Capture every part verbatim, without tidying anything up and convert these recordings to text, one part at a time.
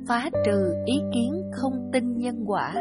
phá trừ ý kiến không tin nhân quả.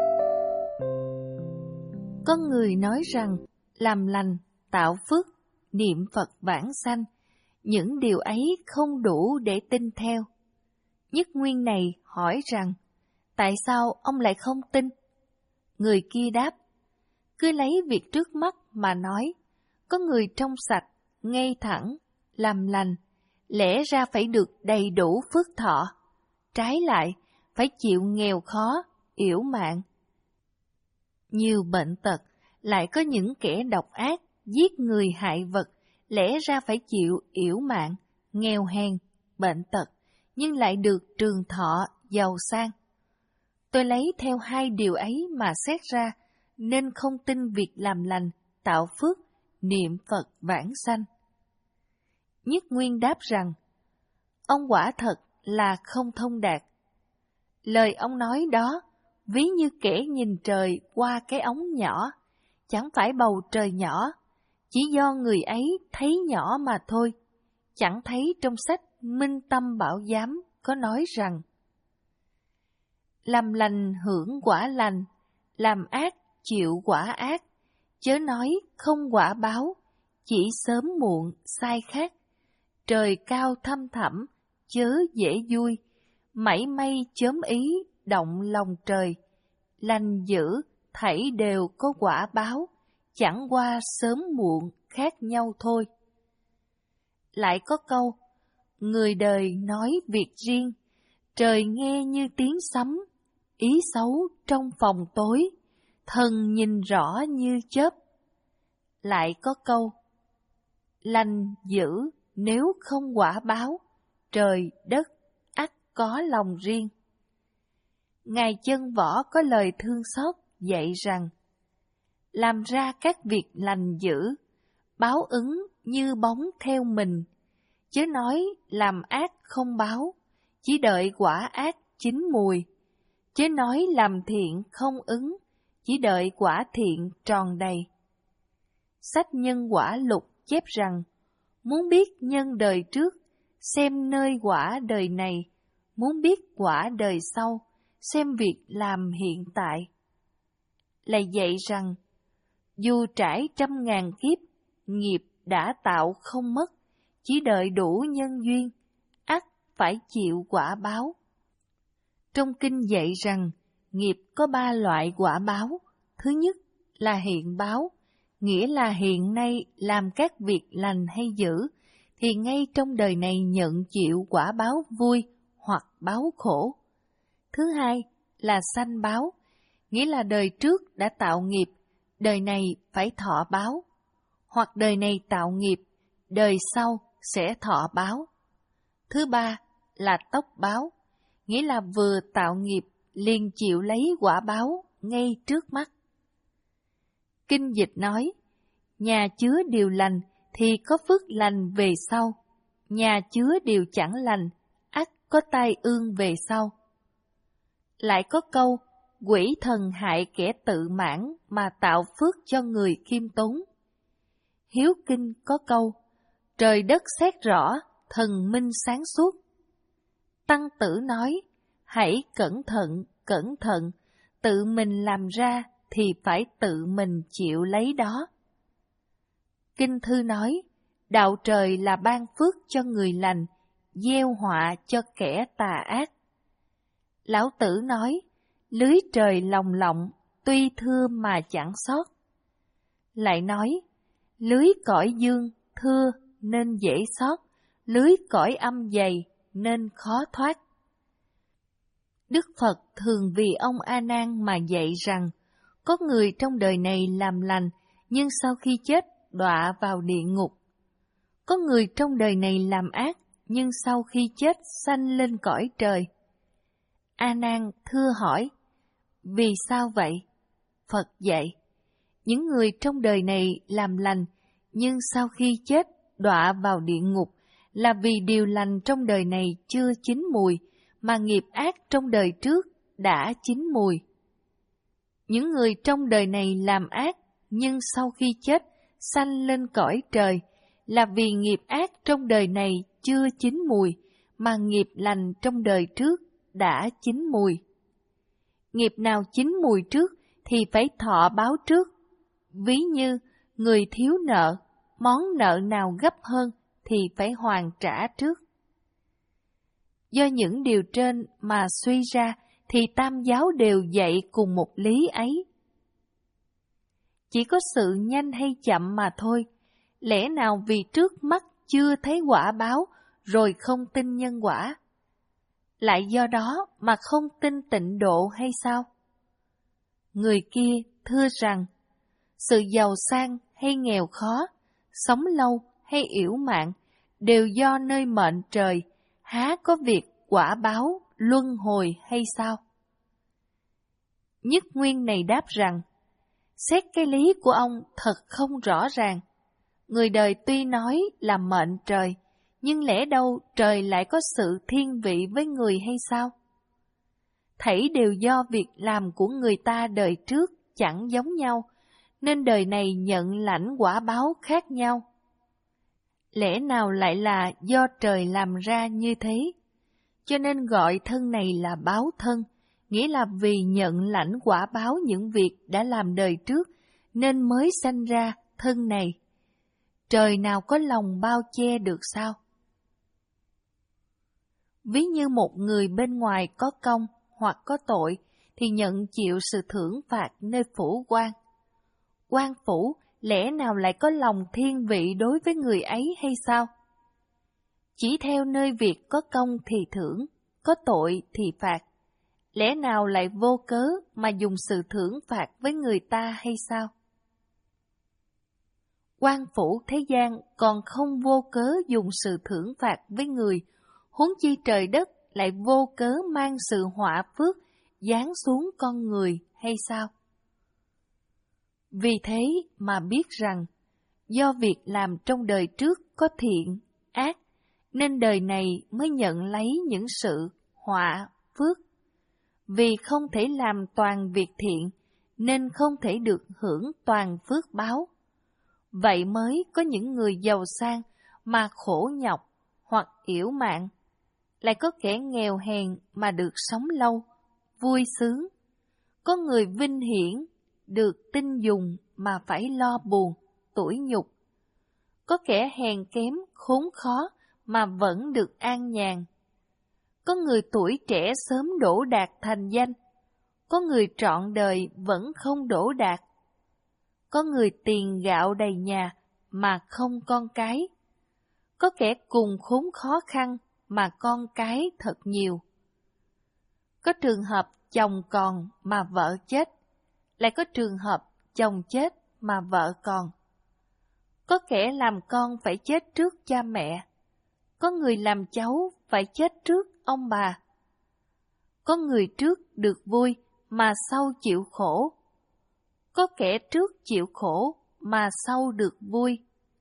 Có người nói rằng làm lành, tạo phước, niệm Phật vãng sanh, những điều ấy không đủ để tin theo. Nhất Nguyên này hỏi rằng, tại sao ông lại không tin? Người kia đáp, cứ lấy việc trước mắt mà nói, có người trong sạch, ngay thẳng, làm lành, lẽ ra phải được đầy đủ phước thọ, trái lại phải chịu nghèo khó, yểu mạn. Nhiều bệnh tật, lại có những kẻ độc ác, giết người hại vật, lẽ ra phải chịu yểu mạn, nghèo hèn, bệnh tật, nhưng lại được trường thọ, giàu sang. Tôi lấy theo hai điều ấy mà xét ra, nên không tin việc làm lành, tạo phước, niệm Phật vãng sanh. Nhất Nguyên đáp rằng, ông quả thật là không thông đạt. Lời ông nói đó, ví như kẻ nhìn trời qua cái ống nhỏ, chẳng phải bầu trời nhỏ, chỉ do người ấy thấy nhỏ mà thôi. Chẳng thấy trong sách Minh Tâm Bảo Giám có nói rằng, làm lành hưởng quả lành, làm ác chịu quả ác, chớ nói không quả báo, chỉ sớm muộn sai khác. Trời cao thăm thẳm, chớ dễ vui, mảy may chớm ý động lòng trời. Lành dữ thảy đều có quả báo, chẳng qua sớm muộn khác nhau thôi. Lại có câu, người đời nói việc riêng, trời nghe như tiếng sấm, ý xấu trong phòng tối, thần nhìn rõ như chớp. Lại có câu, lành dữ nếu không quả báo, trời đất ắt có lòng riêng. Ngài Chân Võ có lời thương xót dạy rằng, làm ra các việc lành dữ, báo ứng như bóng theo mình, chớ nói làm ác không báo, chỉ đợi quả ác chín mùi, chớ nói làm thiện không ứng, chỉ đợi quả thiện tròn đầy. Sách Nhân Quả Lục chép rằng, muốn biết nhân đời trước, xem nơi quả đời này, muốn biết quả đời sau, xem việc làm hiện tại. Lại dạy rằng, dù trải trăm ngàn kiếp, nghiệp đã tạo không mất, chỉ đợi đủ nhân duyên, ắt phải chịu quả báo. Trong kinh dạy rằng, nghiệp có ba loại quả báo. Thứ nhất là hiện báo, nghĩa là hiện nay làm các việc lành hay dữ, thì ngay trong đời này nhận chịu quả báo vui hoặc báo khổ. Thứ hai là sanh báo, nghĩa là đời trước đã tạo nghiệp, đời này phải thọ báo, hoặc đời này tạo nghiệp, đời sau sẽ thọ báo. Thứ ba là tốc báo, nghĩa là vừa tạo nghiệp liền chịu lấy quả báo ngay trước mắt. Kinh dịch nói, nhà chứa điều lành thì có phước lành về sau, nhà chứa điều chẳng lành, ắt có tai ương về sau. Lại có câu, quỷ thần hại kẻ tự mãn mà tạo phước cho người khiêm tốn. Hiếu Kinh có câu, trời đất xét rõ, thần minh sáng suốt. Tăng Tử nói, hãy cẩn thận, cẩn thận, tự mình làm ra thì phải tự mình chịu lấy đó. Kinh Thư nói, đạo trời là ban phước cho người lành, gieo họa cho kẻ tà ác. Lão Tử nói, lưới trời lồng lộng, tuy thưa mà chẳng sót. Lại nói, lưới cõi dương thưa nên dễ sót, lưới cõi âm dày nên khó thoát. Đức Phật thường vì ông A Nan mà dạy rằng, có người trong đời này làm lành, nhưng sau khi chết đọa vào địa ngục. Có người trong đời này làm ác, nhưng sau khi chết sanh lên cõi trời. A Nan thưa hỏi, vì sao vậy? Phật dạy, những người trong đời này làm lành, nhưng sau khi chết đọa vào địa ngục, là vì điều lành trong đời này chưa chín mùi, mà nghiệp ác trong đời trước đã chín mùi. Những người trong đời này làm ác, nhưng sau khi chết sanh lên cõi trời, là vì nghiệp ác trong đời này chưa chín mùi, mà nghiệp lành trong đời trước đã chín mùi. Nghiệp nào chín mùi trước thì phải thọ báo trước. Ví như người thiếu nợ, món nợ nào gấp hơn thì phải hoàn trả trước. Do những điều trên mà suy ra thì tam giáo đều dạy cùng một lý ấy. Chỉ có sự nhanh hay chậm mà thôi. Lẽ nào vì trước mắt chưa thấy quả báo rồi không tin nhân quả? Lại do đó mà không tin tịnh độ hay sao? Người kia thưa rằng, sự giàu sang hay nghèo khó, sống lâu hay yểu mạng, đều do nơi mệnh trời, há có việc quả báo luân hồi hay sao? Nhất Nguyên này đáp rằng, xét cái lý của ông thật không rõ ràng. Người đời tuy nói là mệnh trời, nhưng lẽ đâu trời lại có sự thiên vị với người hay sao? Thảy đều do việc làm của người ta đời trước chẳng giống nhau, nên đời này nhận lãnh quả báo khác nhau. Lẽ nào lại là do trời làm ra như thế? Cho nên gọi thân này là báo thân, nghĩa là vì nhận lãnh quả báo những việc đã làm đời trước, nên mới sanh ra thân này. Trời nào có lòng bao che được sao? Ví như một người bên ngoài có công hoặc có tội, thì nhận chịu sự thưởng phạt nơi phủ quan. Quan phủ lẽ nào lại có lòng thiên vị đối với người ấy hay sao? Chỉ theo nơi việc có công thì thưởng, có tội thì phạt. Lẽ nào lại vô cớ mà dùng sự thưởng phạt với người ta hay sao? Quan phủ thế gian còn không vô cớ dùng sự thưởng phạt với người, huống chi trời đất lại vô cớ mang sự họa phước giáng xuống con người hay sao? Vì thế mà biết rằng, do việc làm trong đời trước có thiện, ác, nên đời này mới nhận lấy những sự họa, phước. Vì không thể làm toàn việc thiện, nên không thể được hưởng toàn phước báo. Vậy mới có những người giàu sang mà khổ nhọc hoặc yểu mạng, lại có kẻ nghèo hèn mà được sống lâu, vui sướng. Có người vinh hiển, được tin dùng mà phải lo buồn, tủi nhục. Có kẻ hèn kém, khốn khó mà vẫn được an nhàn. Có người tuổi trẻ sớm đỗ đạt thành danh, có người trọn đời vẫn không đỗ đạt. Có người tiền gạo đầy nhà mà không con cái. Có kẻ cùng khốn khó khăn mà con cái thật nhiều. Có trường hợp chồng còn mà vợ chết, lại có trường hợp chồng chết mà vợ còn. Có kẻ làm con phải chết trước cha mẹ, có người làm cháu phải chết trước ông bà. Có người trước được vui mà sau chịu khổ, có kẻ trước chịu khổ mà sau được vui.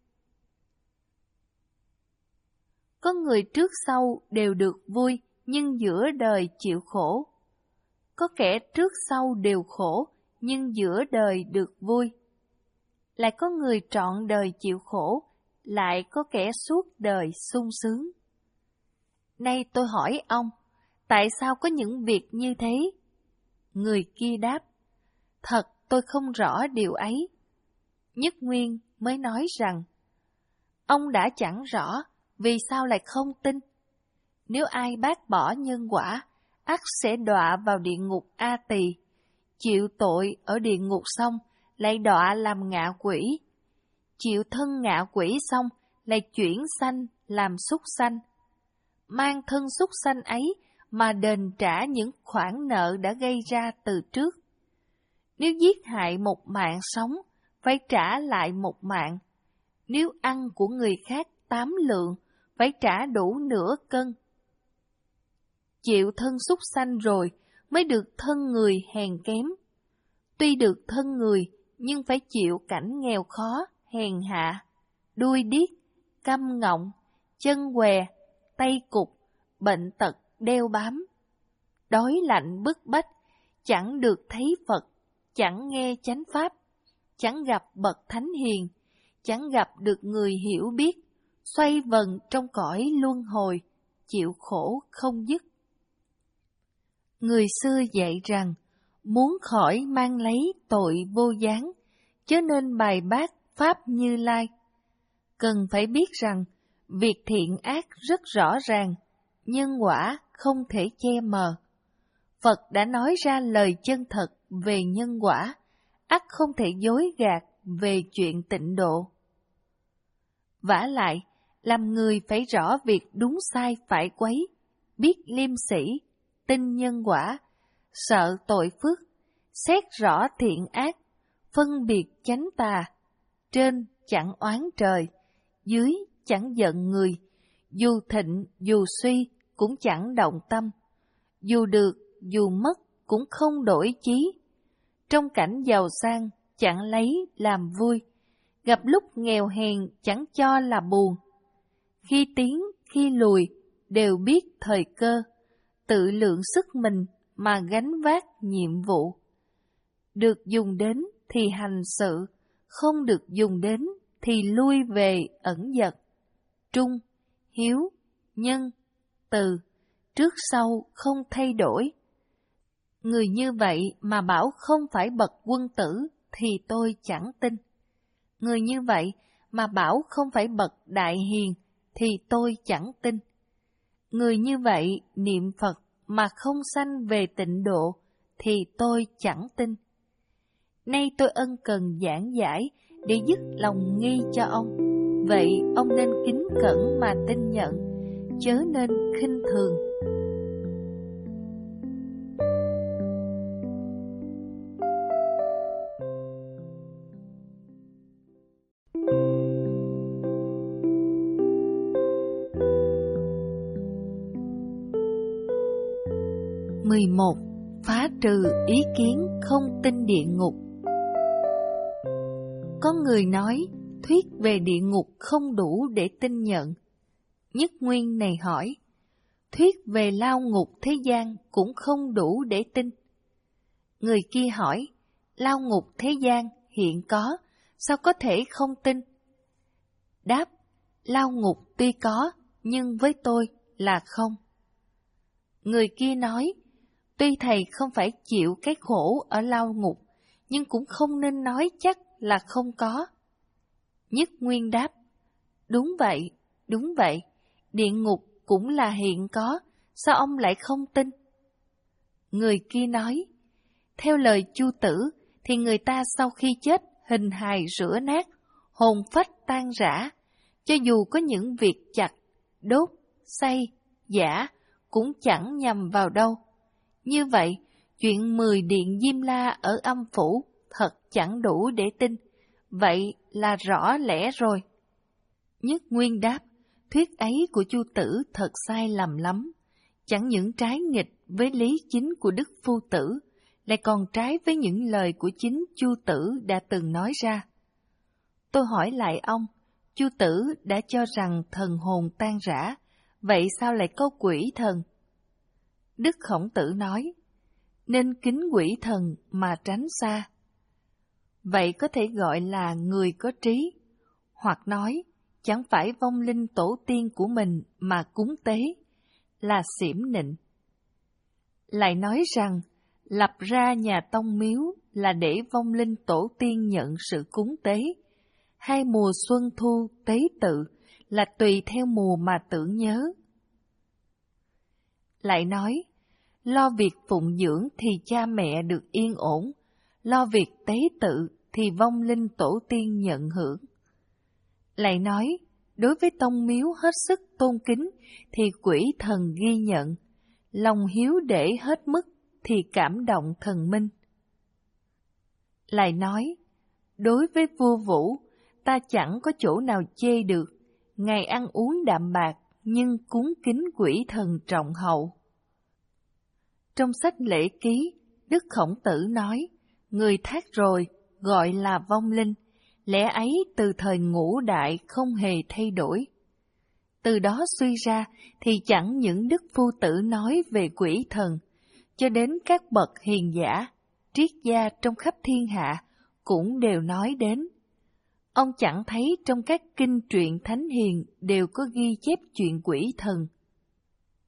Có người trước sau đều được vui, nhưng giữa đời chịu khổ. Có kẻ trước sau đều khổ, nhưng giữa đời được vui. Lại có người trọn đời chịu khổ, lại có kẻ suốt đời sung sướng. Nay tôi hỏi ông, tại sao có những việc như thế? Người kia đáp, thật tôi không rõ điều ấy. Nhất Nguyên mới nói rằng, ông đã chẳng rõ, vì sao lại không tin? Nếu ai bác bỏ nhân quả, ắt sẽ đọa vào địa ngục A Tỳ, chịu tội ở địa ngục xong, lại đọa làm ngạ quỷ. Chịu thân ngạ quỷ xong, lại chuyển sanh làm súc sanh. Mang thân súc sanh ấy mà đền trả những khoản nợ đã gây ra từ trước. Nếu giết hại một mạng sống, phải trả lại một mạng. Nếu ăn của người khác tám lượng, phải trả đủ nửa cân. Chịu thân súc sanh rồi mới được thân người hèn kém. Tuy được thân người, nhưng phải chịu cảnh nghèo khó, hèn hạ, đuôi điếc, câm ngọng, chân què, tay cụt, bệnh tật đeo bám. Đói lạnh bức bách, chẳng được thấy Phật, chẳng nghe chánh pháp, chẳng gặp bậc thánh hiền, chẳng gặp được người hiểu biết, xoay vần trong cõi luân hồi, chịu khổ không dứt. Người xưa dạy rằng, muốn khỏi mang lấy tội vô gián, chớ nên bài bác Pháp Như Lai. Cần phải biết rằng, việc thiện ác rất rõ ràng, nhân quả không thể che mờ. Phật đã nói ra lời chân thật về nhân quả, ắt không thể dối gạt về chuyện tịnh độ. Vả lại, làm người phải rõ việc đúng sai phải quấy, biết liêm sĩ, tin nhân quả, sợ tội phước, xét rõ thiện ác, phân biệt chánh tà, trên chẳng oán trời, dưới chẳng giận người, dù thịnh dù suy cũng chẳng động tâm, dù được dù mất cũng không đổi chí, trong cảnh giàu sang chẳng lấy làm vui, gặp lúc nghèo hèn chẳng cho là buồn, khi tiến khi lùi đều biết thời cơ, tự lượng sức mình mà gánh vác nhiệm vụ. Được dùng đến thì hành sự, không được dùng đến thì lui về ẩn dật. Trung, hiếu, nhân, từ, trước sau không thay đổi. Người như vậy mà bảo không phải bậc quân tử thì tôi chẳng tin. Người như vậy mà bảo không phải bậc đại hiền thì tôi chẳng tin. Người như vậy niệm Phật mà không sanh về tịnh độ thì tôi chẳng tin. Nay tôi ân cần giảng giải để dứt lòng nghi cho ông. Vậy ông nên kính cẩn mà tin nhận, chớ nên khinh thường. mười một. Phá trừ ý kiến không tin địa ngục. Có người nói, thuyết về địa ngục không đủ để tin nhận. Nhất Nguyên này hỏi, thuyết về lao ngục thế gian cũng không đủ để tin. Người kia hỏi, lao ngục thế gian hiện có, sao có thể không tin? Đáp, lao ngục tuy có, nhưng với tôi là không. Người kia nói, tuy thầy không phải chịu cái khổ ở lao ngục, nhưng cũng không nên nói chắc là không có. Nhất Nguyên đáp, đúng vậy, đúng vậy, địa ngục cũng là hiện có, sao ông lại không tin? Người kia nói, theo lời Chu Tử thì người ta sau khi chết hình hài rửa nát, hồn phách tan rã, cho dù có những việc chặt, đốt, xay, giã cũng chẳng nhằm vào đâu. Như vậy, chuyện mười điện Diêm La ở âm phủ thật chẳng đủ để tin, vậy là rõ lẽ rồi. Nhất Nguyên đáp, thuyết ấy của Chu Tử thật sai lầm lắm, chẳng những trái nghịch với lý chính của Đức Phu Tử, lại còn trái với những lời của chính Chu Tử đã từng nói ra. Tôi hỏi lại ông, Chu Tử đã cho rằng thần hồn tan rã, vậy sao lại có quỷ thần? Đức Khổng Tử nói, nên kính quỷ thần mà tránh xa. Vậy có thể gọi là người có trí, hoặc nói, chẳng phải vong linh tổ tiên của mình mà cúng tế, là xỉm nịnh. Lại nói rằng, lập ra nhà tông miếu là để vong linh tổ tiên nhận sự cúng tế, hay mùa xuân thu tế tự là tùy theo mùa mà tưởng nhớ. Lại nói, lo việc phụng dưỡng thì cha mẹ được yên ổn, lo việc tế tự thì vong linh tổ tiên nhận hưởng. Lại nói, đối với tông miếu hết sức tôn kính thì quỷ thần ghi nhận, lòng hiếu để hết mức thì cảm động thần minh. Lại nói, đối với vua Vũ, ta chẳng có chỗ nào chê được, ngày ăn uống đạm bạc nhưng cúng kính quỷ thần trọng hậu. Trong sách Lễ Ký, Đức Khổng Tử nói, người thác rồi gọi là vong linh, lẽ ấy từ thời Ngũ Đại không hề thay đổi. Từ đó suy ra thì chẳng những Đức Phu Tử nói về quỷ thần, cho đến các bậc hiền giả, triết gia trong khắp thiên hạ cũng đều nói đến. Ông chẳng thấy trong các kinh truyện thánh hiền đều có ghi chép chuyện quỷ thần.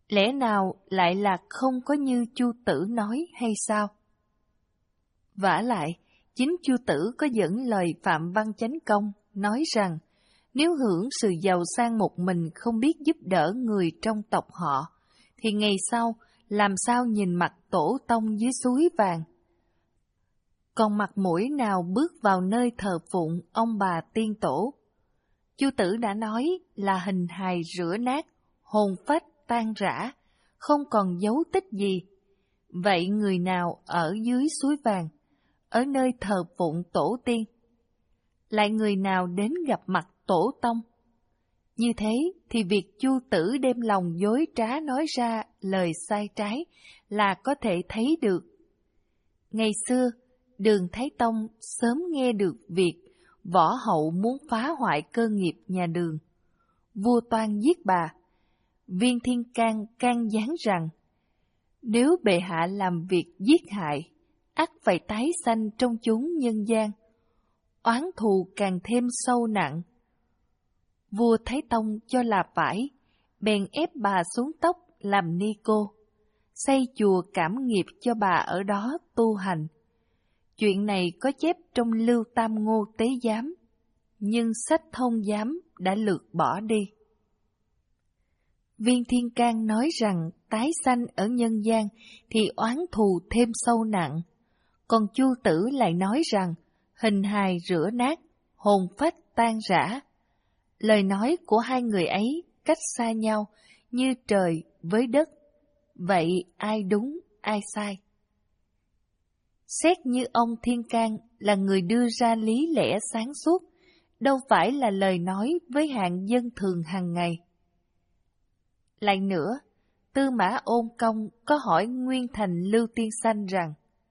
Lẽ nào lại là không có như Chu Tử nói hay sao? Vả lại, chính Chu Tử có dẫn lời Phạm Văn Chánh Công nói rằng, nếu hưởng sự giàu sang một mình không biết giúp đỡ người trong tộc họ, thì ngày sau làm sao nhìn mặt tổ tông dưới suối vàng? Còn mặt mũi nào bước vào nơi thờ phụng ông bà tiên tổ? Chu Tử đã nói là hình hài rữa nát, hồn phách tan rã, không còn dấu tích gì. Vậy người nào ở dưới suối vàng, ở nơi thờ phụng tổ tiên? Lại người nào đến gặp mặt tổ tông? Như thế thì việc Chu Tử đem lòng dối trá nói ra lời sai trái là có thể thấy được. Ngày xưa, Đường Thái Tông sớm nghe được việc võ hậu muốn phá hoại cơ nghiệp nhà Đường. Vua toan giết bà. Viên Thiên Can can gián rằng, nếu bệ hạ làm việc giết hại, ắt phải tái sanh trong chốn nhân gian, oán thù càng thêm sâu nặng. Vua Thái Tông cho là phải, bèn ép bà xuống tóc làm ni cô, xây chùa cảm nghiệp cho bà ở đó tu hành. Chuyện này có chép trong Lưu Tam Ngô Tế Giám, nhưng sách Thông Giám đã lược bỏ đi. Viên Thiên Can nói rằng tái sanh ở nhân gian thì oán thù thêm sâu nặng, còn Chu Tử lại nói rằng hình hài rữa nát, hồn phách tan rã. Lời nói của hai người ấy cách xa nhau như trời với đất, vậy ai đúng ai sai? Xét như ông Thiên Can là người đưa ra lý lẽ sáng suốt, đâu phải là lời nói với hạng dân thường hàng ngày. Lại nữa, Tư Mã Ôn Công có hỏi Nguyên Thành Lưu Tiên Sanh rằng,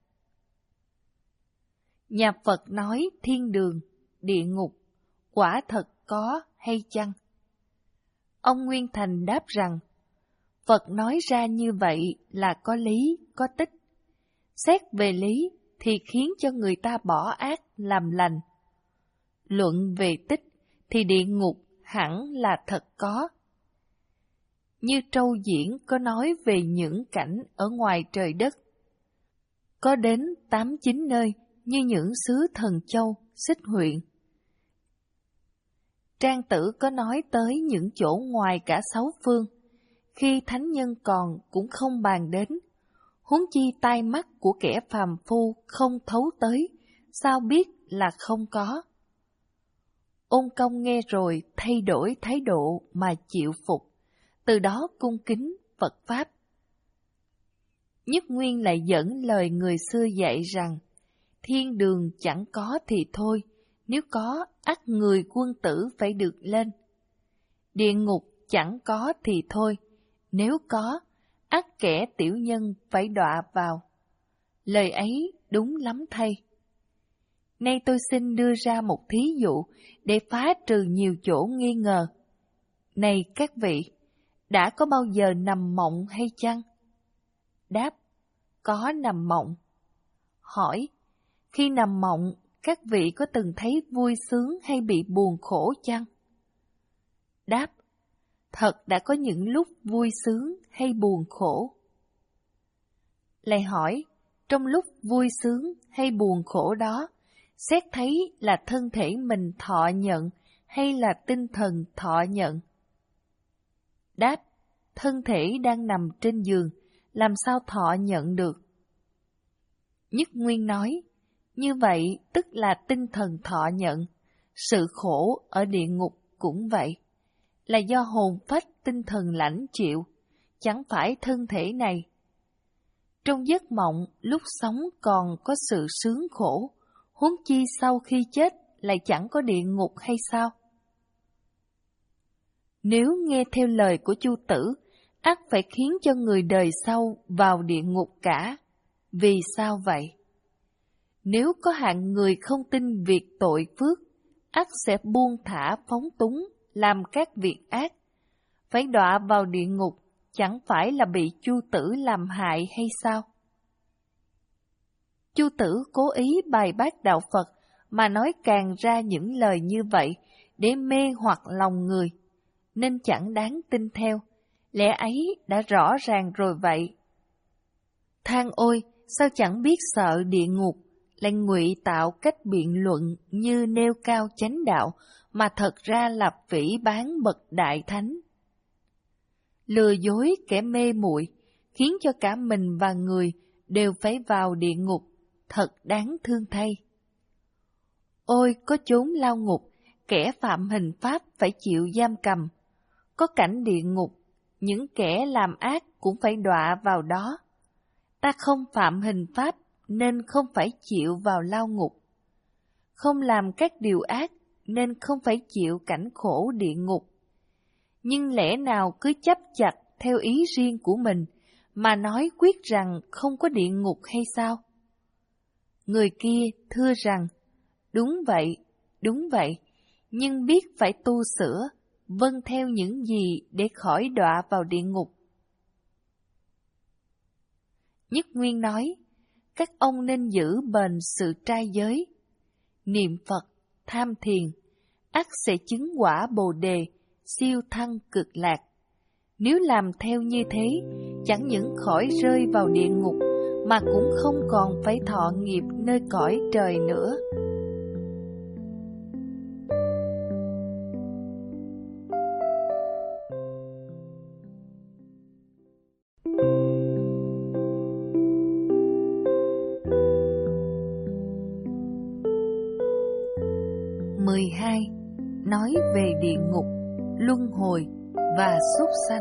nhà Phật nói thiên đường, địa ngục, quả thật có hay chăng? Ông Nguyên Thành đáp rằng, Phật nói ra như vậy là có lý, có tích. Xét về lý thì khiến cho người ta bỏ ác làm lành. Luận về tích thì địa ngục hẳn là thật có. Như Trâu Diễn có nói về những cảnh ở ngoài trời đất. Có đến tám chín nơi như những xứ Thần Châu, Xích huyện. Trang Tử có nói tới những chỗ ngoài cả sáu phương, khi thánh nhân còn cũng không bàn đến, huống chi tai mắt của kẻ phàm phu không thấu tới, sao biết là không có. Ôn Công nghe rồi thay đổi thái độ mà chịu phục, từ đó cung kính Phật Pháp. Nhất Nguyên lại dẫn lời người xưa dạy rằng, thiên đường chẳng có thì thôi, nếu có ắt người quân tử phải được lên. Địa ngục chẳng có thì thôi, nếu có ắt kẻ tiểu nhân phải đọa vào. Lời ấy đúng lắm thay. Nay tôi xin đưa ra một thí dụ để phá trừ nhiều chỗ nghi ngờ. Này các vị, đã có bao giờ nằm mộng hay chăng? Đáp, có nằm mộng. Hỏi, khi nằm mộng, các vị có từng thấy vui sướng hay bị buồn khổ chăng? Đáp, thật đã có những lúc vui sướng hay buồn khổ. Lại hỏi, trong lúc vui sướng hay buồn khổ đó, xét thấy là thân thể mình thọ nhận hay là tinh thần thọ nhận? Đáp, thân thể đang nằm trên giường, làm sao thọ nhận được? Nhất Nguyên nói, như vậy tức là tinh thần thọ nhận, sự khổ ở địa ngục cũng vậy, là do hồn phách tinh thần lãnh chịu, chẳng phải thân thể này. Trong giấc mộng, lúc sống còn có sự sướng khổ, huống chi sau khi chết lại chẳng có địa ngục hay sao? Nếu nghe theo lời của Chu Tử, ắt phải khiến cho người đời sau vào địa ngục cả. Vì sao vậy? Nếu có hạng người không tin việc tội phước, ắt sẽ buông thả phóng túng, làm các việc ác. Phải đọa vào địa ngục, chẳng phải là bị Chu Tử làm hại hay sao? Chu Tử cố ý bài bác đạo Phật mà nói càng ra những lời như vậy để mê hoặc lòng người, nên chẳng đáng tin theo, lẽ ấy đã rõ ràng rồi vậy. Than ôi, sao chẳng biết sợ địa ngục, lại ngụy tạo cách biện luận như nêu cao chánh đạo, mà thật ra là phỉ báng bậc đại thánh. Lừa dối kẻ mê muội, khiến cho cả mình và người đều phải vào địa ngục, thật đáng thương thay. Ôi, có chốn lao ngục, kẻ phạm hình pháp phải chịu giam cầm. Có cảnh địa ngục, những kẻ làm ác cũng phải đọa vào đó. Ta không phạm hình pháp nên không phải chịu vào lao ngục. Không làm các điều ác nên không phải chịu cảnh khổ địa ngục. Nhưng lẽ nào cứ chấp chặt theo ý riêng của mình mà nói quyết rằng không có địa ngục hay sao? Người kia thưa rằng, đúng vậy, đúng vậy, nhưng biết phải tu sửa, vâng theo những gì để khỏi đọa vào địa ngục. Nhất Nguyên nói, các ông nên giữ bền sự trai giới, niệm Phật, tham thiền, ắt sẽ chứng quả Bồ Đề, siêu thăng cực lạc. Nếu làm theo như thế, chẳng những khỏi rơi vào địa ngục, mà cũng không còn phải thọ nghiệp nơi cõi trời nữa. mười hai. Nói về địa ngục, luân hồi và súc sanh.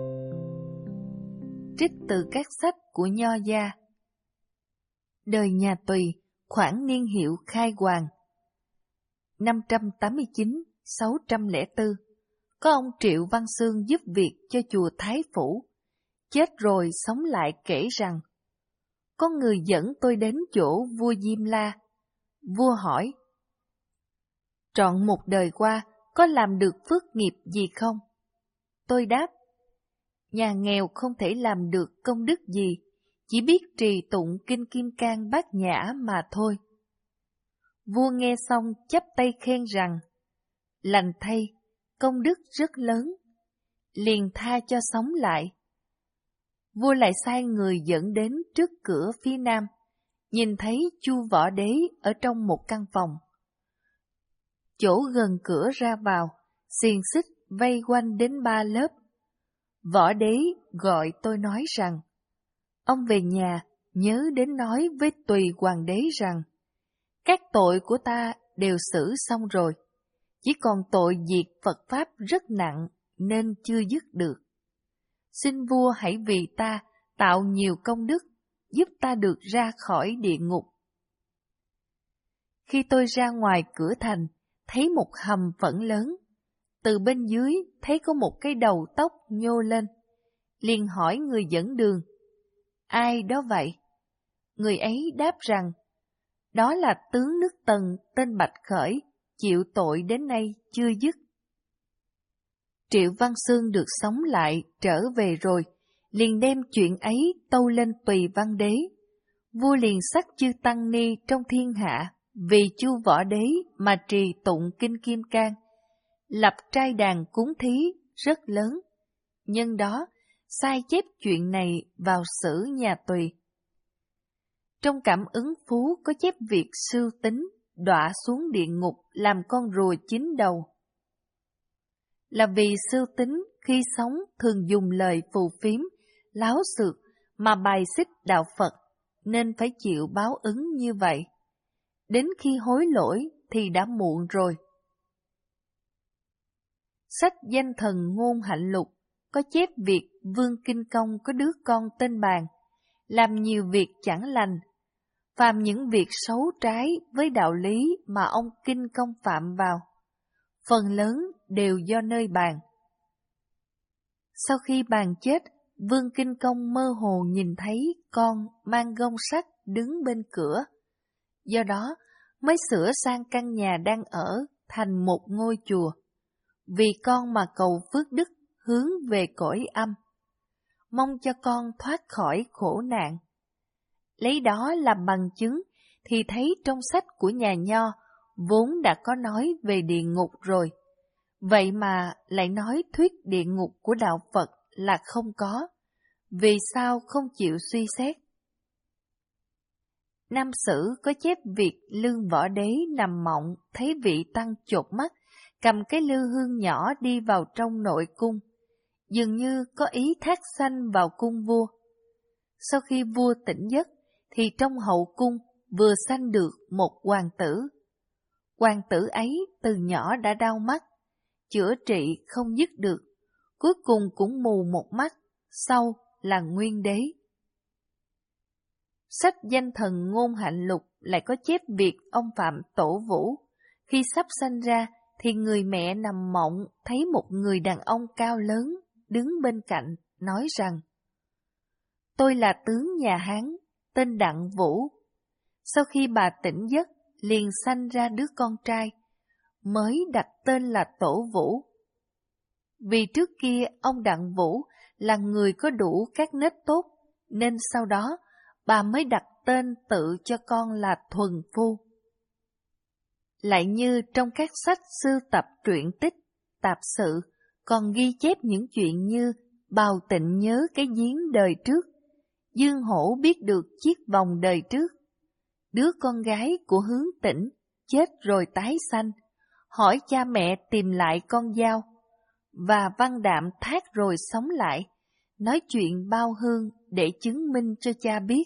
Trích từ các sách của Nho gia. Đời nhà Tùy, khoảng niên hiệu Khai Hoàng, năm trăm tám mươi chín đến sáu trăm lẻ bốn, có ông Triệu Văn Xương giúp việc cho chùa Thái Phủ. Chết rồi sống lại kể rằng, có người dẫn tôi đến chỗ vua Diêm La. Vua hỏi, trọn một đời qua, có làm được phước nghiệp gì không? Tôi đáp, nhà nghèo không thể làm được công đức gì, chỉ biết trì tụng kinh Kim Cang Bát Nhã mà thôi. Vua nghe xong chắp tay khen rằng, lành thay, công đức rất lớn, liền tha cho sống lại. Vua lại sai người dẫn đến trước cửa phía nam, nhìn thấy Chu Võ Đế ở trong một căn phòng. Chỗ gần cửa ra vào, xiềng xích vây quanh đến ba lớp. Võ Đế gọi tôi nói rằng, ông về nhà nhớ đến nói với Tùy Hoàng đế rằng, các tội của ta đều xử xong rồi, chỉ còn tội diệt Phật Pháp rất nặng nên chưa dứt được. Xin vua hãy vì ta tạo nhiều công đức, giúp ta được ra khỏi địa ngục. Khi tôi ra ngoài cửa thành, thấy một hầm phẫn lớn, từ bên dưới thấy có một cái đầu tóc nhô lên, liền hỏi người dẫn đường, ai đó vậy? Người ấy đáp rằng, đó là tướng nước Tần tên Bạch Khởi, chịu tội đến nay chưa dứt. Triệu Văn Xương được sống lại trở về rồi, liền đem chuyện ấy tâu lên Tùy Văn Đế. Vua liền sắc chư tăng ni trong thiên hạ vì Chu Võ Đế mà trì tụng kinh Kim Cang, lập trai đàn cúng thí rất lớn. Nhân đó sai chép chuyện này vào sử nhà Tùy. Trong Cảm Ứng Phú có chép việc Sưu Tính đọa xuống địa ngục làm con rùa chín đầu. Là vì Sưu Tính khi sống thường dùng lời phù phiếm, láo xược mà bài xích đạo Phật, nên phải chịu báo ứng như vậy. Đến khi hối lỗi thì đã muộn rồi. Sách Danh Thần Ngôn Hạnh Lục có chép việc Vương Kinh Công có đứa con tên Bàn, làm nhiều việc chẳng lành, phàm những việc xấu trái với đạo lý mà ông Kinh Công phạm vào, phần lớn đều do nơi Bàn. Sau khi Bàn chết, Vương Kinh Công mơ hồ nhìn thấy con mang gông sắt đứng bên cửa, do đó mới sửa sang căn nhà đang ở thành một ngôi chùa, vì con mà cầu phước đức hướng về cõi âm, mong cho con thoát khỏi khổ nạn. Lấy đó làm bằng chứng thì thấy trong sách của nhà Nho vốn đã có nói về địa ngục rồi, vậy mà lại nói thuyết địa ngục của đạo Phật là không có, vì sao không chịu suy xét? Nam Sử có chép việc Lương Võ Đế nằm mộng thấy vị tăng chột mắt, cầm cái lư hương nhỏ đi vào trong nội cung, dường như có ý thác sanh vào cung vua. Sau khi vua tỉnh giấc, thì trong hậu cung vừa sanh được một hoàng tử. Hoàng tử ấy từ nhỏ đã đau mắt, chữa trị không dứt được, cuối cùng cũng mù một mắt, sau là nguyên đế. Sách Danh Thần Ngôn Hạnh Lục lại có chép việc ông Phạm Tổ Vũ, khi sắp sanh ra thì người mẹ nằm mộng thấy một người đàn ông cao lớn đứng bên cạnh, nói rằng: "Tôi là tướng nhà Hán, tên Đặng Vũ." Sau khi bà tỉnh giấc, liền sanh ra đứa con trai, mới đặt tên là Tổ Vũ. Vì trước kia ông Đặng Vũ là người có đủ các nết tốt, nên sau đó bà mới đặt tên tự cho con là Thuần Phu. Lại như trong các sách sưu tập truyện tích, tạp sự, còn ghi chép những chuyện như Bào Tịnh nhớ cái giếng đời trước, Dương Hổ biết được chiếc vòng đời trước, đứa con gái của Hướng Tĩnh chết rồi tái sanh, hỏi cha mẹ tìm lại con dao, và Văn Đạm thác rồi sống lại, nói chuyện bao hương để chứng minh cho cha biết.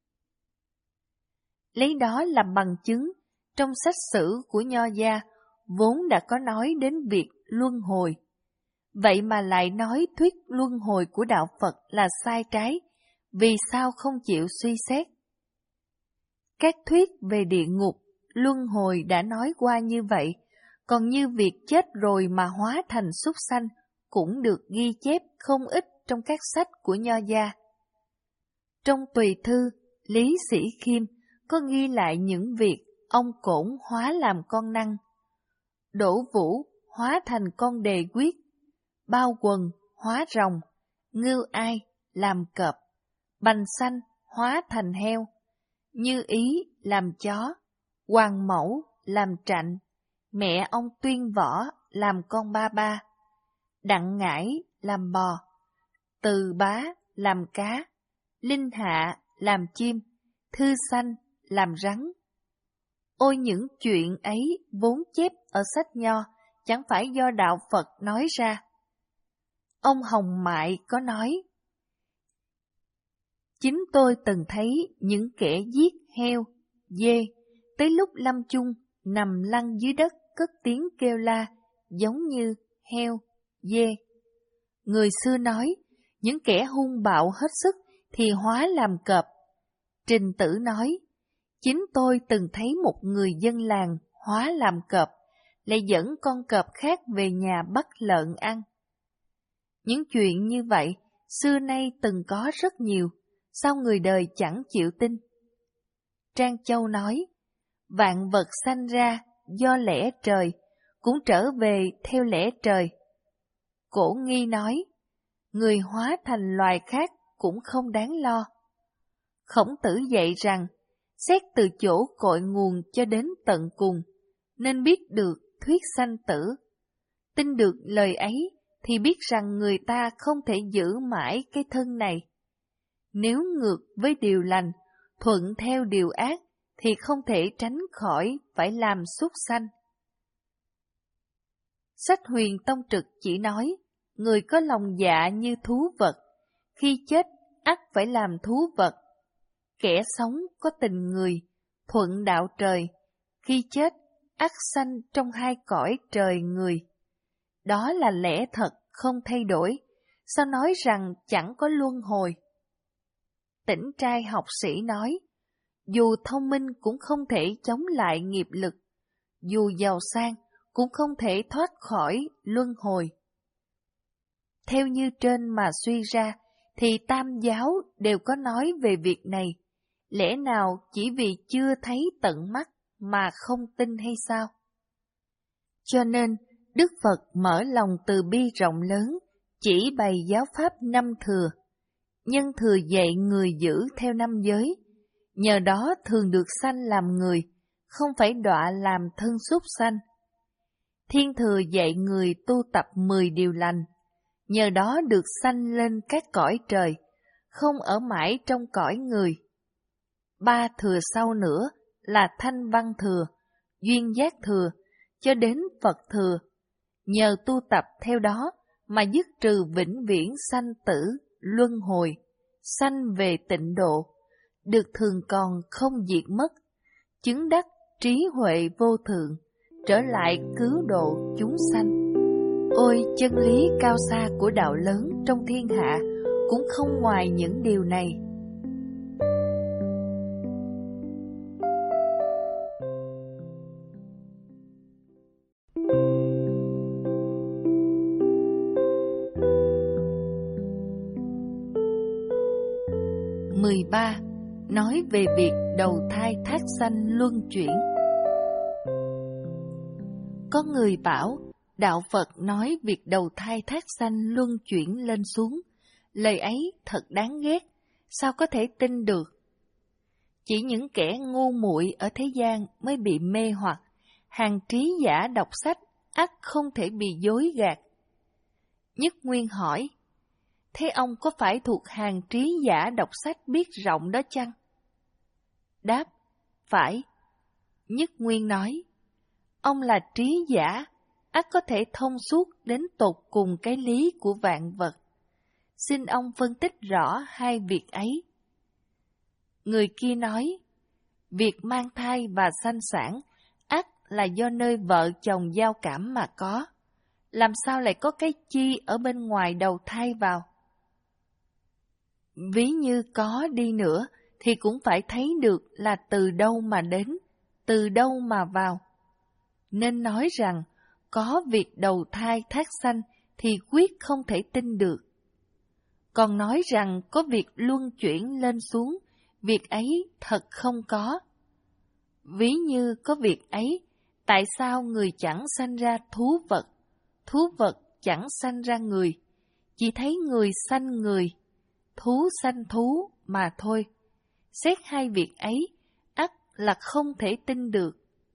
Lấy đó làm bằng chứng, trong sách sử của Nho gia vốn đã có nói đến việc luân hồi. Vậy mà lại nói thuyết luân hồi của đạo Phật là sai trái, vì sao không chịu suy xét? Các thuyết về địa ngục, luân hồi đã nói qua như vậy, còn như việc chết rồi mà hóa thành súc sanh cũng được ghi chép không ít trong các sách của Nho gia. Trong Tùy Thư, Lý Sĩ Khiêm có ghi lại những việc ông Cổn hóa làm con năn, Đỗ Vũ hóa thành con đề quyết, Bao Quần hóa rồng, Ngưu Ai làm cọp, Bành Xanh hóa thành heo, Như Ý làm chó, Hoàng Mẫu làm trạnh, mẹ ông Tuyên Võ làm con ba ba, Đặng Ngải làm bò, Từ Bá làm cá, Linh Hạ làm chim, Thư Sanh làm rắn. Ôi những chuyện ấy vốn chép ở sách Nho, chẳng phải do đạo Phật nói ra. Ông Hồng Mại có nói: "Chính tôi từng thấy những kẻ giết heo, dê, tới lúc lâm chung nằm lăn dưới đất cất tiếng kêu la, giống như heo, dê. Người xưa nói, những kẻ hung bạo hết sức thì hóa làm cọp. Trình Tử nói, chính tôi từng thấy một người dân làng hóa làm cọp, lại dẫn con cọp khác về nhà bắt lợn ăn. Những chuyện như vậy, xưa nay từng có rất nhiều, sao người đời chẳng chịu tin? Trang Châu nói, vạn vật sanh ra do lẽ trời, cũng trở về theo lẽ trời. Cổ Nghi nói, người hóa thành loài khác cũng không đáng lo. Khổng Tử dạy rằng, xét từ chỗ cội nguồn cho đến tận cùng, nên biết được thuyết sanh tử. Tin được lời ấy thì biết rằng người ta không thể giữ mãi cái thân này. Nếu ngược với điều lành, thuận theo điều ác, thì không thể tránh khỏi phải làm súc sanh. Sách Huyền Tông Trực chỉ nói, người có lòng dạ như thú vật, khi chết ắt phải làm thú vật. Kẻ sống có tình người, thuận đạo trời, khi chết ắt sanh trong hai cõi trời người. Đó là lẽ thật không thay đổi, sao nói rằng chẳng có luân hồi? Tỉnh trai học sĩ nói, dù thông minh cũng không thể chống lại nghiệp lực, dù giàu sang cũng không thể thoát khỏi luân hồi. Theo như trên mà suy ra, thì tam giáo đều có nói về việc này, lẽ nào chỉ vì chưa thấy tận mắt mà không tin hay sao? Cho nên, Đức Phật mở lòng từ bi rộng lớn, chỉ bày giáo pháp năm thừa. Nhân thừa dạy người giữ theo năm giới, nhờ đó thường được sanh làm người, không phải đọa làm thân súc sanh. Thiên thừa dạy người tu tập mười điều lành, nhờ đó được sanh lên các cõi trời, không ở mãi trong cõi người. Ba thừa sau nữa là thanh văn thừa, duyên giác thừa, cho đến Phật thừa. Nhờ tu tập theo đó mà dứt trừ vĩnh viễn sanh tử, luân hồi, sanh về tịnh độ, được thường còn không diệt mất, chứng đắc trí huệ vô thượng, trở lại cứu độ chúng sanh. Ôi, chân lý cao xa của đạo lớn trong thiên hạ cũng không ngoài những điều này. mười ba. Nói về việc đầu thai thác sanh luân chuyển. Có người bảo, Đạo Phật nói việc đầu thai thác sanh luân chuyển lên xuống, lời ấy thật đáng ghét, sao có thể tin được? Chỉ những kẻ ngu muội ở thế gian mới bị mê hoặc, hàng trí giả đọc sách ắt không thể bị dối gạt. Nhất Nguyên hỏi, thế ông có phải thuộc hàng trí giả đọc sách biết rộng đó chăng? Đáp, phải. Nhất Nguyên nói, ông là trí giả, ắt có thể thông suốt đến tột cùng cái lý của vạn vật. Xin ông phân tích rõ hai việc ấy. Người kia nói, việc mang thai và sanh sản ắt là do nơi vợ chồng giao cảm mà có. Làm sao lại có cái chi ở bên ngoài đầu thai vào? Ví như có đi nữa thì cũng phải thấy được là từ đâu mà đến, từ đâu mà vào. Nên nói rằng có việc đầu thai thác sanh thì quyết không thể tin được. Còn nói rằng có việc luân chuyển lên xuống, việc ấy thật không có. Ví như có việc ấy, tại sao người chẳng sanh ra thú vật, thú vật chẳng sanh ra người, chỉ thấy người sanh người, thú sanh thú mà thôi. Xét hai việc ấy, ắt là không thể tin được.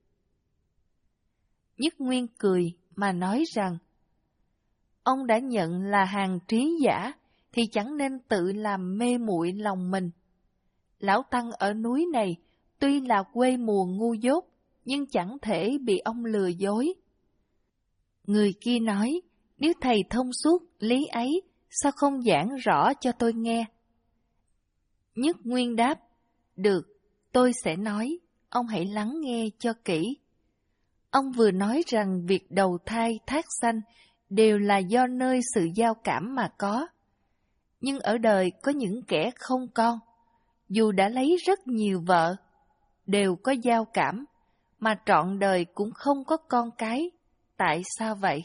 Nhất Nguyên cười mà nói rằng, ông đã nhận là hàng trí giả, thì chẳng nên tự làm mê muội lòng mình. Lão Tăng ở núi này, tuy là quê mùa ngu dốt, nhưng chẳng thể bị ông lừa dối. Người kia nói, nếu thầy thông suốt lý ấy, sao không giảng rõ cho tôi nghe? Nhất Nguyên đáp, được, tôi sẽ nói, ông hãy lắng nghe cho kỹ. Ông vừa nói rằng việc đầu thai thác sanh đều là do nơi sự giao cảm mà có. Nhưng ở đời có những kẻ không con, dù đã lấy rất nhiều vợ, đều có giao cảm, mà trọn đời cũng không có con cái. Tại sao vậy?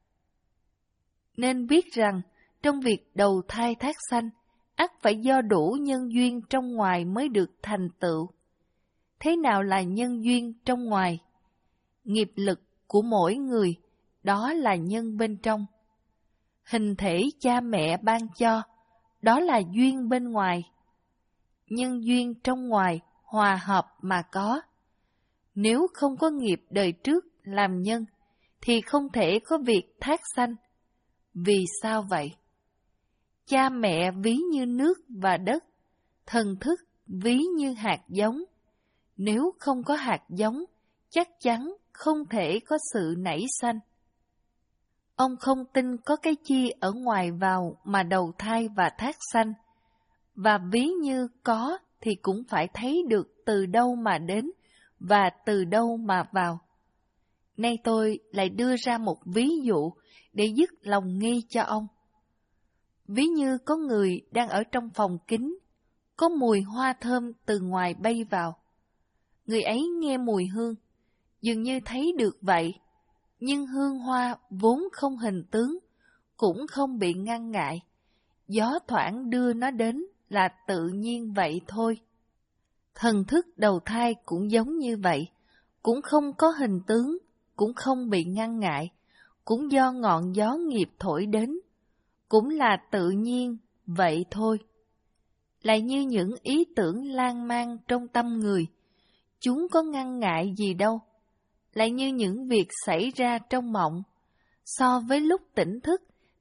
Nên biết rằng, trong việc đầu thai thác sanh, ắt phải do đủ nhân duyên trong ngoài mới được thành tựu. Thế nào là nhân duyên trong ngoài? Nghiệp lực của mỗi người, đó là nhân bên trong. Hình thể cha mẹ ban cho, đó là duyên bên ngoài. Nhân duyên trong ngoài hòa hợp mà có. Nếu không có nghiệp đời trước làm nhân, thì không thể có việc thác sanh. Vì sao vậy? Cha mẹ ví như nước và đất, thần thức ví như hạt giống. Nếu không có hạt giống, chắc chắn không thể có sự nảy sanh. Ông không tin có cái chi ở ngoài vào mà đầu thai và thác sanh, và ví như có thì cũng phải thấy được từ đâu mà đến và từ đâu mà vào. Nay tôi lại đưa ra một ví dụ để dứt lòng nghi cho ông. Ví như có người đang ở trong phòng kín, có mùi hoa thơm từ ngoài bay vào. Người ấy nghe mùi hương, dường như thấy được vậy, nhưng hương hoa vốn không hình tướng, cũng không bị ngăn ngại. Gió thoảng đưa nó đến là tự nhiên vậy thôi. Thần thức đầu thai cũng giống như vậy, cũng không có hình tướng, cũng không bị ngăn ngại, cũng do ngọn gió nghiệp thổi đến, cũng là tự nhiên vậy thôi. Lại như những ý tưởng lan man trong tâm người, chúng có ngăn ngại gì đâu. Lại như những việc xảy ra trong mộng, so với lúc tỉnh thức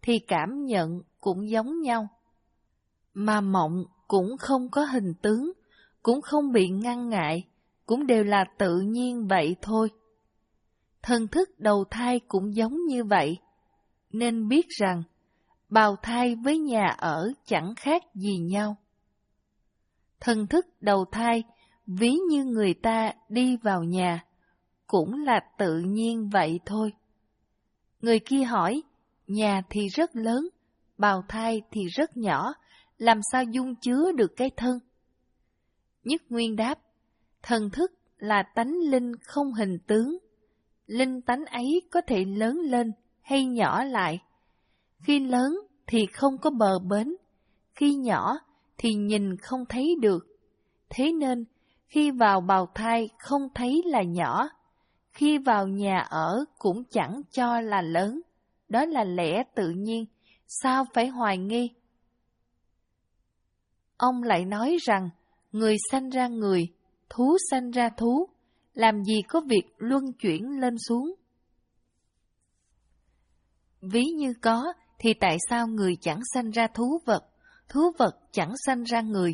thì cảm nhận cũng giống nhau. Mà mộng cũng không có hình tướng, cũng không bị ngăn ngại, cũng đều là tự nhiên vậy thôi. Thần thức đầu thai cũng giống như vậy, nên biết rằng bào thai với nhà ở chẳng khác gì nhau. Thần thức đầu thai ví như người ta đi vào nhà, cũng là tự nhiên vậy thôi. Người kia hỏi, nhà thì rất lớn, bào thai thì rất nhỏ, làm sao dung chứa được cái thân? Nhất Nguyên đáp, thần thức là tánh linh không hình tướng. Linh tánh ấy có thể lớn lên hay nhỏ lại. Khi lớn thì không có bờ bến, khi nhỏ thì nhìn không thấy được. Thế nên, khi vào bào thai không thấy là nhỏ, khi vào nhà ở cũng chẳng cho là lớn. Đó là lẽ tự nhiên, sao phải hoài nghi? Ông lại nói rằng, người sanh ra người, thú sanh ra thú, làm gì có việc luân chuyển lên xuống. Ví như có, thì tại sao người chẳng sanh ra thú vật, thú vật chẳng sanh ra người?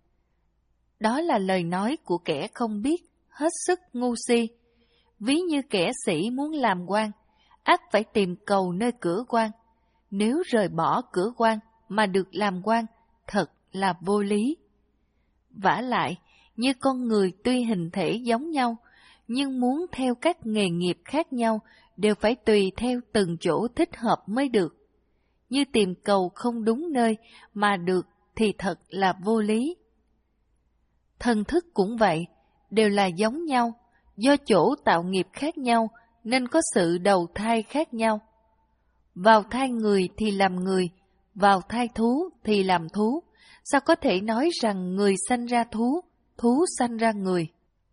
Đó là lời nói của kẻ không biết, hết sức ngu si. Ví như kẻ sĩ muốn làm quan, ắt phải tìm cầu nơi cửa quan. Nếu rời bỏ cửa quan mà được làm quan, thật là vô lý. Vả lại, như con người tuy hình thể giống nhau, nhưng muốn theo các nghề nghiệp khác nhau, đều phải tùy theo từng chỗ thích hợp mới được. Như tìm cầu không đúng nơi mà được thì thật là vô lý. Thần thức cũng vậy, đều là giống nhau, do chỗ tạo nghiệp khác nhau nên có sự đầu thai khác nhau. Vào thai người thì làm người, vào thai thú thì làm thú. Sao có thể nói rằng người sanh ra thú, thú sanh ra người?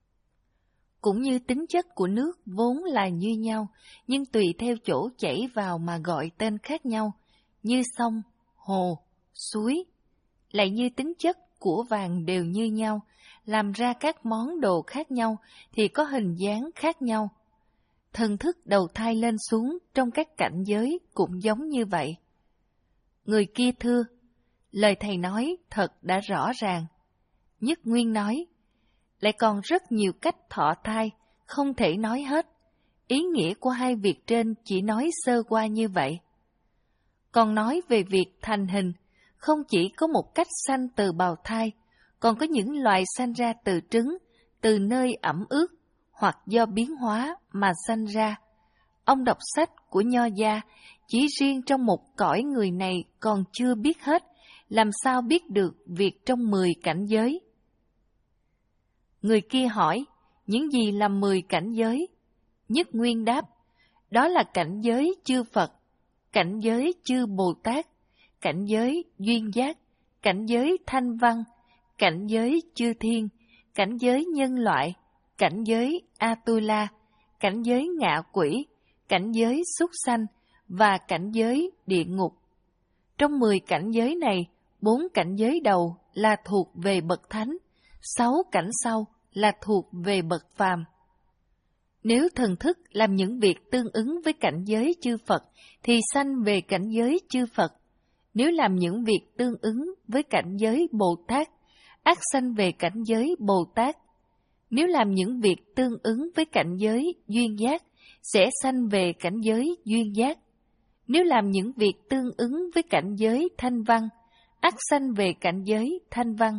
Cũng như tính chất của nước vốn là như nhau, nhưng tùy theo chỗ chảy vào mà gọi tên khác nhau, như sông, hồ, suối. Lại như tính chất của vàng đều như nhau, làm ra các món đồ khác nhau thì có hình dáng khác nhau. Thần thức đầu thai lên xuống trong các cảnh giới cũng giống như vậy. Người kia thưa, lời thầy nói thật đã rõ ràng. Nhất Nguyên nói, lại còn rất nhiều cách thọ thai, không thể nói hết. Ý nghĩa của hai việc trên chỉ nói sơ qua như vậy. Còn nói về việc thành hình, không chỉ có một cách sanh từ bào thai, còn có những loài sanh ra từ trứng, từ nơi ẩm ướt, hoặc do biến hóa mà sanh ra. Ông đọc sách của Nho gia, chỉ riêng trong một cõi người này còn chưa biết hết, làm sao biết được việc trong mười cảnh giới? Người kia hỏi, những gì là mười cảnh giới? Nhất Nguyên đáp, đó là cảnh giới chư Phật, cảnh giới chư Bồ Tát, cảnh giới duyên giác, cảnh giới thanh văn, cảnh giới chư thiên, cảnh giới nhân loại, cảnh giới Atula, cảnh giới ngạ quỷ, cảnh giới súc sanh và cảnh giới địa ngục. Trong mười cảnh giới này, bốn cảnh giới đầu là thuộc về bậc thánh, sáu cảnh sau là thuộc về bậc phàm. Nếu thần thức làm những việc tương ứng với cảnh giới chư Phật, thì sanh về cảnh giới chư Phật. Nếu làm những việc tương ứng với cảnh giới Bồ Tát, ắt sanh về cảnh giới Bồ Tát. Nếu làm những việc tương ứng với cảnh giới duyên giác, sẽ sanh về cảnh giới duyên giác. Nếu làm những việc tương ứng với cảnh giới thanh văn, ắt sanh về cảnh giới thanh văn.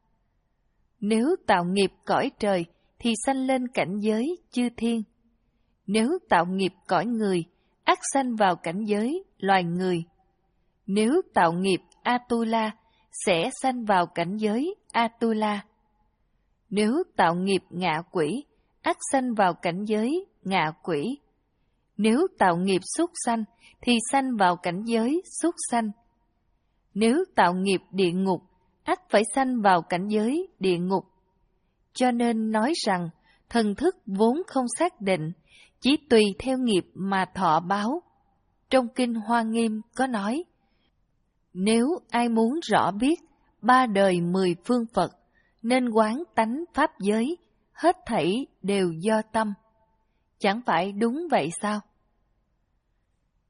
Nếu tạo nghiệp cõi trời, thì sanh lên cảnh giới chư thiên. Nếu tạo nghiệp cõi người, ắt sanh vào cảnh giới loài người. Nếu tạo nghiệp Atula, sẽ sanh vào cảnh giới Atula. Nếu tạo nghiệp ngạ quỷ, ắt sanh vào cảnh giới ngạ quỷ. Nếu tạo nghiệp súc sanh, thì sanh vào cảnh giới súc sanh. Nếu tạo nghiệp địa ngục, ắt phải sanh vào cảnh giới địa ngục. Cho nên nói rằng, thần thức vốn không xác định, chỉ tùy theo nghiệp mà thọ báo. Trong Kinh Hoa Nghiêm có nói, nếu ai muốn rõ biết ba đời mười phương Phật, nên quán tánh pháp giới, hết thảy đều do tâm. Chẳng phải đúng vậy sao?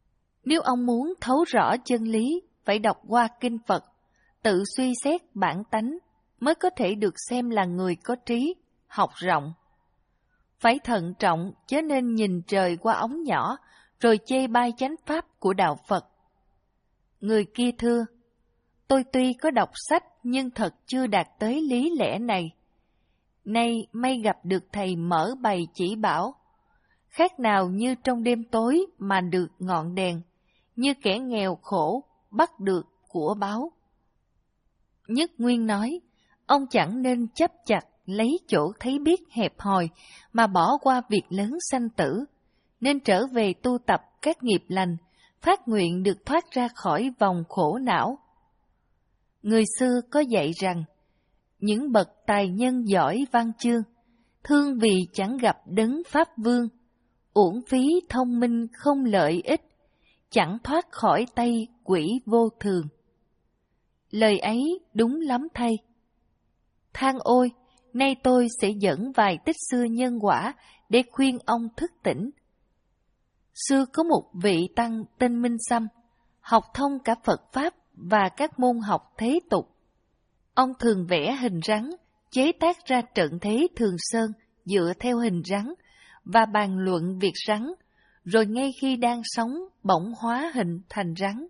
Nếu ông muốn thấu rõ chân lý, phải đọc qua kinh Phật, tự suy xét bản tánh, mới có thể được xem là người có trí, học rộng. Phải thận trọng, chớ nên nhìn trời qua ống nhỏ, rồi chê bai chánh pháp của đạo Phật. Người kia thưa, tôi tuy có đọc sách nhưng thật chưa đạt tới lý lẽ này. Nay may gặp được thầy mở bày chỉ bảo, khác nào như trong đêm tối mà được ngọn đèn, như kẻ nghèo khổ bắt được của báu. Nhất Nguyên nói, ông chẳng nên chấp chặt lấy chỗ thấy biết hẹp hòi mà bỏ qua việc lớn sanh tử, nên trở về tu tập các nghiệp lành, phát nguyện được thoát ra khỏi vòng khổ não. Người xưa có dạy rằng, những bậc tài nhân giỏi văn chương, thương vì chẳng gặp đấng Pháp Vương, uổng phí thông minh không lợi ích, chẳng thoát khỏi tay quỷ vô thường. Lời ấy đúng lắm thay. Than ôi, nay tôi sẽ dẫn vài tích xưa nhân quả để khuyên ông thức tỉnh. Xưa có một vị tăng tên Minh Sâm, học thông cả Phật Pháp và các môn học thế tục. Ông thường vẽ hình rắn, chế tác ra trận thế thường sơn dựa theo hình rắn và bàn luận việc rắn, rồi ngay khi đang sống bỗng hóa hình thành rắn.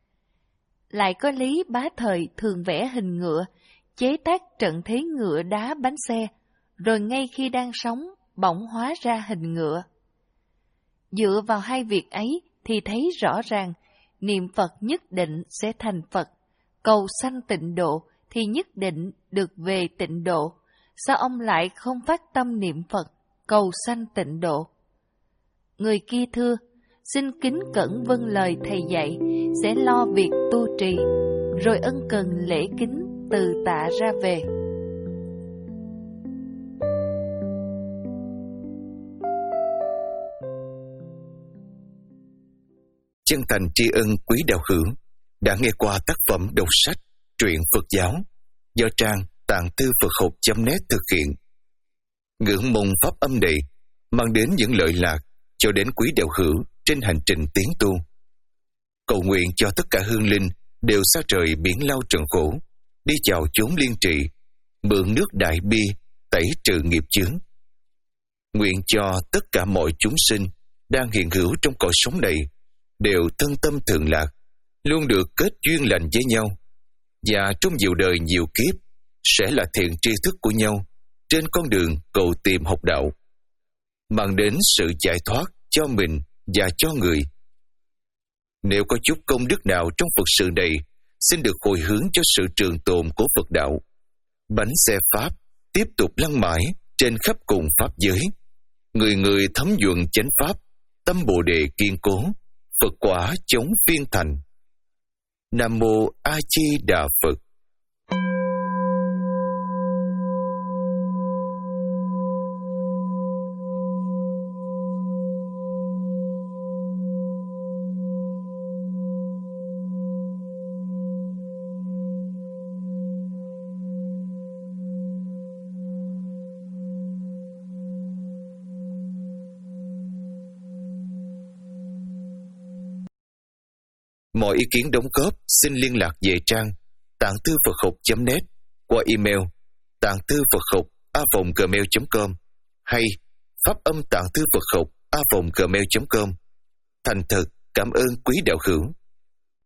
Lại có Lý Bá Thời thường vẽ hình ngựa, chế tác trận thế ngựa đá bánh xe, rồi ngay khi đang sống bỗng hóa ra hình ngựa. Dựa vào hai việc ấy thì thấy rõ ràng, niệm Phật nhất định sẽ thành Phật, cầu sanh tịnh độ thì nhất định được về tịnh độ. Sao ông lại không phát tâm niệm Phật, cầu sanh tịnh độ? Người kia thưa, xin kính cẩn vâng lời thầy dạy, sẽ lo việc tu trì, rồi ân cần lễ kính từ tạ ra về. Chân thành tri ân quý đạo hữu đã nghe qua tác phẩm đọc sách truyện Phật giáo do trang tạng thư Phật học chấm net thực hiện. Ngưỡng mong pháp âm này mang đến những lợi lạc cho đến quý đạo hữu trên hành trình tiến tu. Cầu nguyện cho tất cả hương linh đều xa trời biển lao trần khổ, đi chào chốn liên trị, mượn nước đại bi tẩy trừ nghiệp chướng. Nguyện cho tất cả mọi chúng sinh đang hiện hữu trong cõi sống này đều thân tâm thường lạc, luôn được kết duyên lành với nhau, và trong nhiều đời nhiều kiếp sẽ là thiện tri thức của nhau trên con đường cầu tìm học đạo, mang đến sự giải thoát cho mình và cho người. Nếu có chút công đức nào trong Phật sự này, xin được hồi hướng cho sự trường tồn của Phật đạo. Bánh xe Pháp tiếp tục lăn mãi trên khắp cùng Pháp giới. Người người thấm nhuận chánh Pháp, tâm Bồ Đề kiên cố, Phật quả chống phiên thành. Nam Mô A Di Đà Phật. Mọi ý kiến đóng góp xin liên lạc về trang tạng thư Phật học chấm net qua email tạng thư Phật học a vòng gmail chấm com hay pháp âm tạng thư Phật học a vòng gmail chấm com. Thành thật cảm ơn quý đạo hữu.